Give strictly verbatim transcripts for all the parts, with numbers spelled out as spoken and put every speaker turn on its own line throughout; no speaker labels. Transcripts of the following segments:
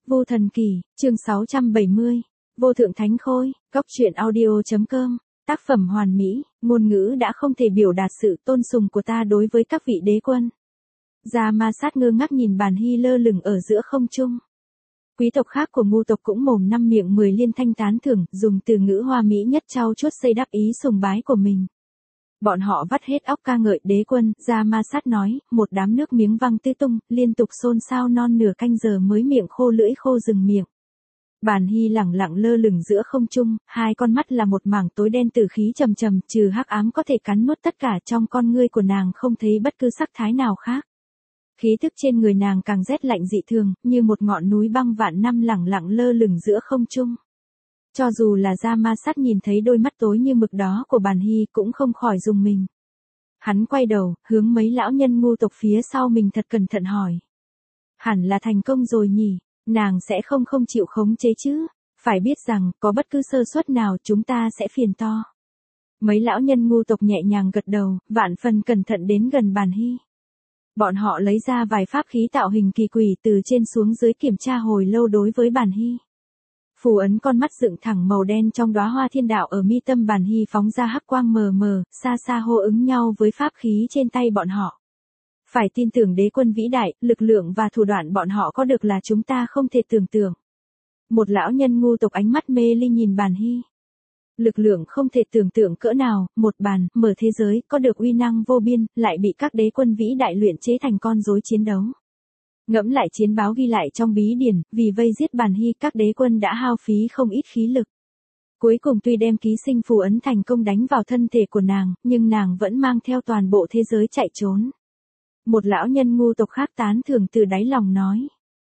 Vu Thần Kỳ, chương sáu trăm bảy mươi, Vô Thượng Thánh Khôi, Cốc truyện audio.com, tác phẩm hoàn mỹ, ngôn ngữ đã không thể biểu đạt sự tôn sùng của ta đối với các vị đế quân. Gia Ma Sát ngơ ngác nhìn Bàn Hy lơ lửng ở giữa không trung. Quý tộc khác của Ngu tộc cũng mồm năm miệng mười liên thanh tán thưởng, dùng từ ngữ hoa mỹ nhất trau chuốt xây đắp ý sùng bái của mình. Bọn họ vắt hết óc ca ngợi đế quân. Gia Ma Sát nói, một đám nước miếng văng tứ tung, liên tục xôn xao non nửa canh giờ mới miệng khô lưỡi khô dừng miệng. Bàn Hy lẳng lặng lơ lửng giữa không trung, hai con mắt là một mảng tối đen tử khí trầm trầm, trừ hắc ám có thể cắn nuốt tất cả, trong con ngươi của nàng không thấy bất cứ sắc thái nào khác. Khí tức trên người nàng càng rét lạnh dị thường, như một ngọn núi băng vạn năm lẳng lặng lơ lửng giữa không trung. Cho dù là Gia Ma Sát nhìn thấy đôi mắt tối như mực đó của Bàn Hy cũng không khỏi rùng mình. Hắn quay đầu, hướng mấy lão nhân Ngu tộc phía sau mình thật cẩn thận hỏi. Hẳn là thành công rồi nhỉ, nàng sẽ không không chịu khống chế chứ, phải biết rằng, có bất cứ sơ suất nào chúng ta sẽ phiền to. Mấy lão nhân Ngu tộc nhẹ nhàng gật đầu, vạn phần cẩn thận đến gần Bàn Hy. Bọn họ lấy ra vài pháp khí tạo hình kỳ quỷ từ trên xuống dưới kiểm tra hồi lâu đối với Bàn Hy. Phù ấn con mắt dựng thẳng màu đen trong đóa hoa thiên đạo ở mi tâm Bàn Hy phóng ra hắc quang mờ mờ, xa xa hô ứng nhau với pháp khí trên tay bọn họ. Phải tin tưởng đế quân vĩ đại, lực lượng và thủ đoạn bọn họ có được là chúng ta không thể tưởng tượng. Một lão nhân Ngu tộc ánh mắt mê ly nhìn Bàn Hy. Lực lượng không thể tưởng tượng cỡ nào, một bàn, mở thế giới, có được uy năng vô biên, lại bị các đế quân vĩ đại luyện chế thành con rối chiến đấu. Ngẫm lại chiến báo ghi lại trong bí điển, vì vây giết Bàn Hy các đế quân đã hao phí không ít khí lực. Cuối cùng tuy đem ký sinh phù ấn thành công đánh vào thân thể của nàng, nhưng nàng vẫn mang theo toàn bộ thế giới chạy trốn. Một lão nhân Ngu tộc khác tán thưởng từ đáy lòng nói.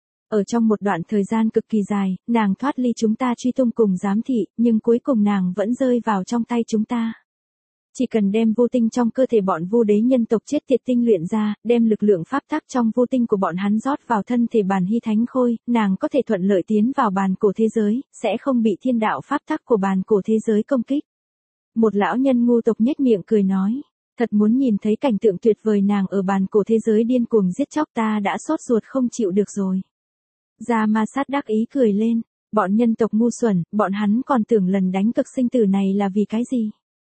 Ở trong một đoạn thời gian cực kỳ dài, nàng thoát ly chúng ta truy tung cùng giám thị, nhưng cuối cùng nàng vẫn rơi vào trong tay chúng ta. Chỉ cần đem vô tinh trong cơ thể bọn Vu đế nhân tộc chết tiệt tinh luyện ra, đem lực lượng pháp tắc trong vô tinh của bọn hắn rót vào thân thể Bàn Hy Thánh Khôi, nàng có thể thuận lợi tiến vào bàn cổ thế giới, sẽ không bị thiên đạo pháp tắc của bàn cổ thế giới công kích. Một lão nhân Ngu tộc nhếch miệng cười nói, thật muốn nhìn thấy cảnh tượng tuyệt vời nàng ở bàn cổ thế giới điên cuồng giết chóc, ta đã sốt ruột không chịu được rồi. Gia Ma Sát đắc ý cười lên, bọn nhân tộc ngu xuẩn, bọn hắn còn tưởng lần đánh cực sinh tử này là vì cái gì?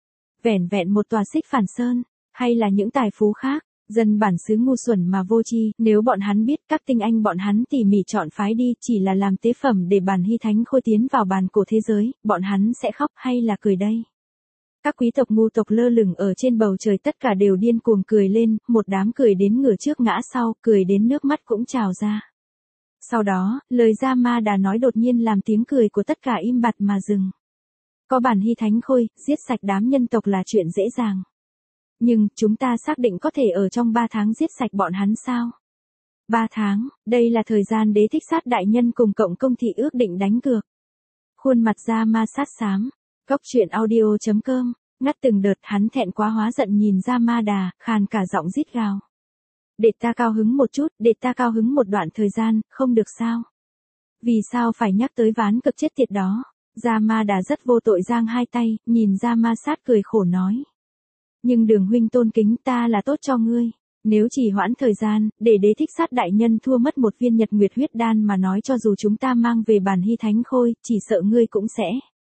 Vẻn vẹn một tòa Xích Phản Sơn, hay là những tài phú khác, dân bản xứ ngu xuẩn mà vô tri, nếu bọn hắn biết các tinh anh bọn hắn tỉ mỉ chọn phái đi chỉ là làm tế phẩm để Bàn Hy Thánh Khôi tiến vào bàn cổ thế giới, bọn hắn sẽ khóc hay là cười đây? Các quý tộc Ngu tộc lơ lửng ở trên bầu trời tất cả đều điên cuồng cười lên, một đám cười đến ngửa trước ngã sau, cười đến nước mắt cũng trào ra. Sau đó, lời Gia Ma Đà nói đột nhiên làm tiếng cười của tất cả im bặt mà dừng. Có Bàn Hy Thánh Khôi, giết sạch đám nhân tộc là chuyện dễ dàng. Nhưng, chúng ta xác định có thể ở trong ba tháng giết sạch bọn hắn sao? Ba tháng, đây là thời gian đế thích sát đại nhân cùng cộng công thị ước định đánh cược. Khuôn mặt Gia Ma Sát xám, Cốc truyện audio.com, ngắt từng đợt hắn thẹn quá hóa giận nhìn Gia Ma Đà, khàn cả giọng rít gào. Để ta cao hứng một chút, để ta cao hứng một đoạn thời gian, không được sao? Vì sao phải nhắc tới ván cực chết tiệt đó? Gia Ma Đà rất vô tội giang hai tay, nhìn Gia Ma Sát cười khổ nói. Nhưng Đường huynh tôn kính, ta là tốt cho ngươi. Nếu chỉ hoãn thời gian, để đế thích sát đại nhân thua mất một viên nhật nguyệt huyết đan mà nói cho dù chúng ta mang về Bàn Hy Thánh Khôi, chỉ sợ ngươi cũng sẽ.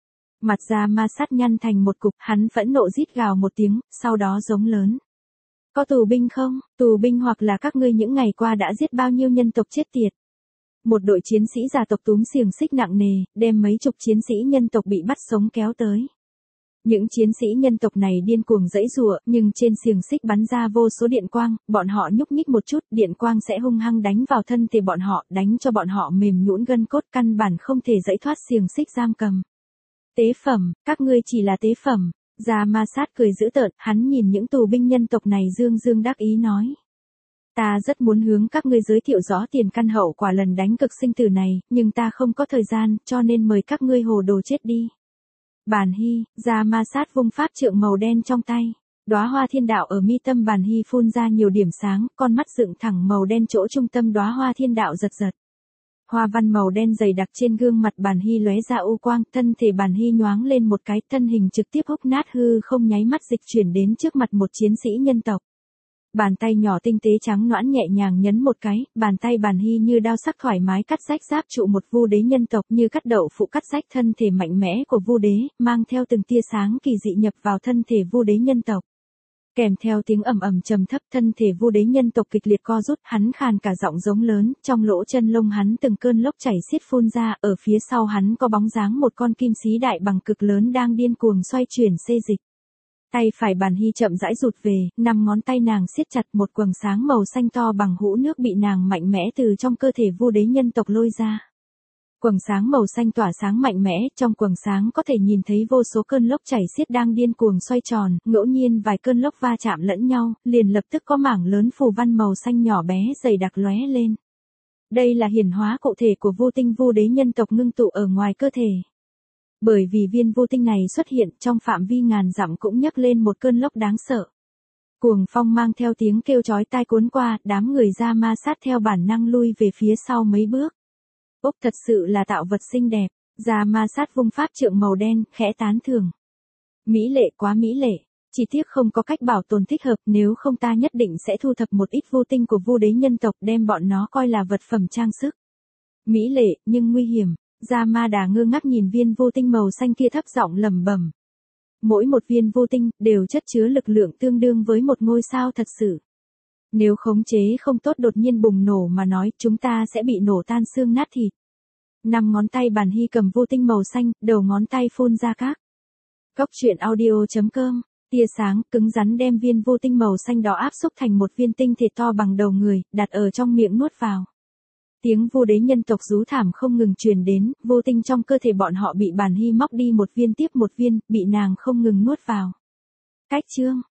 Mặt Gia Ma Sát nhăn thành một cục, hắn phẫn nộ rít gào một tiếng, sau đó giống lớn. Có tù binh không? Tù binh hoặc là các ngươi những ngày qua đã giết bao nhiêu nhân tộc chết tiệt? Một đội chiến sĩ gia tộc túm xiềng xích nặng nề, đem mấy chục chiến sĩ nhân tộc bị bắt sống kéo tới. Những chiến sĩ nhân tộc này điên cuồng giãy giụa, nhưng trên xiềng xích bắn ra vô số điện quang, bọn họ nhúc nhích một chút, điện quang sẽ hung hăng đánh vào thân thể bọn họ, đánh cho bọn họ mềm nhũn gân cốt, căn bản không thể giãy thoát xiềng xích giam cầm. Tế phẩm, các ngươi chỉ là tế phẩm. Gia Ma Sát cười dữ tợn, hắn nhìn những tù binh nhân tộc này dương dương đắc ý nói. Ta rất muốn hướng các ngươi giới thiệu rõ tiền căn hậu quả lần đánh cực sinh tử này, nhưng ta không có thời gian, cho nên mời các ngươi hồ đồ chết đi. Bàn Hy, Gia Ma Sát vung pháp trượng màu đen trong tay. Đóa hoa thiên đạo ở mi tâm Bàn Hy phun ra nhiều điểm sáng, con mắt dựng thẳng màu đen chỗ trung tâm đóa hoa thiên đạo giật giật. Hoa văn màu đen dày đặc trên gương mặt Bàn Hy lóe ra u quang, thân thể Bàn Hy nhoáng lên một cái, thân hình trực tiếp húc nát hư không nháy mắt dịch chuyển đến trước mặt một chiến sĩ nhân tộc. Bàn tay nhỏ tinh tế trắng nõn nhẹ nhàng nhấn một cái, bàn tay Bàn Hy như đao sắc thoải mái cắt rách giáp trụ một vu đế nhân tộc, như cắt đậu phụ cắt rách thân thể mạnh mẽ của vu đế, mang theo từng tia sáng kỳ dị nhập vào thân thể vu đế nhân tộc. Kèm theo tiếng ầm ầm trầm thấp, thân thể vu đế nhân tộc kịch liệt co rút, hắn khàn cả giọng giống lớn, trong lỗ chân lông hắn từng cơn lốc chảy xiết phun ra, ở phía sau hắn có bóng dáng một con kim xí đại bằng cực lớn đang điên cuồng xoay chuyển xê dịch. Tay phải Bàn Hy chậm rãi rụt về, năm ngón tay nàng siết chặt, một quầng sáng màu xanh to bằng hũ nước bị nàng mạnh mẽ từ trong cơ thể vu đế nhân tộc lôi ra. Quầng sáng màu xanh tỏa sáng mạnh mẽ, trong quầng sáng có thể nhìn thấy vô số cơn lốc chảy xiết đang điên cuồng xoay tròn, ngẫu nhiên vài cơn lốc va chạm lẫn nhau, liền lập tức có mảng lớn phù văn màu xanh nhỏ bé dày đặc lóe lên. Đây là hiển hóa cụ thể của vu tinh vu đế nhân tộc ngưng tụ ở ngoài cơ thể. Bởi vì viên vu tinh này xuất hiện, trong phạm vi ngàn dặm cũng nhấc lên một cơn lốc đáng sợ. Cuồng phong mang theo tiếng kêu chói tai cuốn qua, đám người ra ma sát theo bản năng lui về phía sau mấy bước. Ốc thật sự là tạo vật xinh đẹp, ra ma sát vung pháp trượng màu đen, khẽ tán thưởng. Mỹ lệ, quá mỹ lệ, chỉ tiếc không có cách bảo tồn thích hợp, nếu không ta nhất định sẽ thu thập một ít vu tinh của vu đế nhân tộc, đem bọn nó coi là vật phẩm trang sức. Mỹ lệ, nhưng nguy hiểm. Gia Ma Đà ngơ ngác nhìn viên vô tinh màu xanh kia thấp giọng lẩm bẩm. Mỗi một viên vô tinh đều chất chứa lực lượng tương đương với một ngôi sao thật sự. Nếu khống chế không tốt đột nhiên bùng nổ mà nói, chúng ta sẽ bị nổ tan xương nát thịt. Năm ngón tay Bàn Hy cầm vô tinh màu xanh, đầu ngón tay phun ra các. Cốc truyện audio chấm com, tia sáng cứng rắn đem viên vô tinh màu xanh đó áp xúc thành một viên tinh thể to bằng đầu người, đặt ở trong miệng nuốt vào. Tiếng vu đế nhân tộc rú thảm không ngừng truyền đến, vô tinh trong cơ thể bọn họ bị Bàn Hy móc đi một viên tiếp một viên, bị nàng không ngừng nuốt vào. Cách chương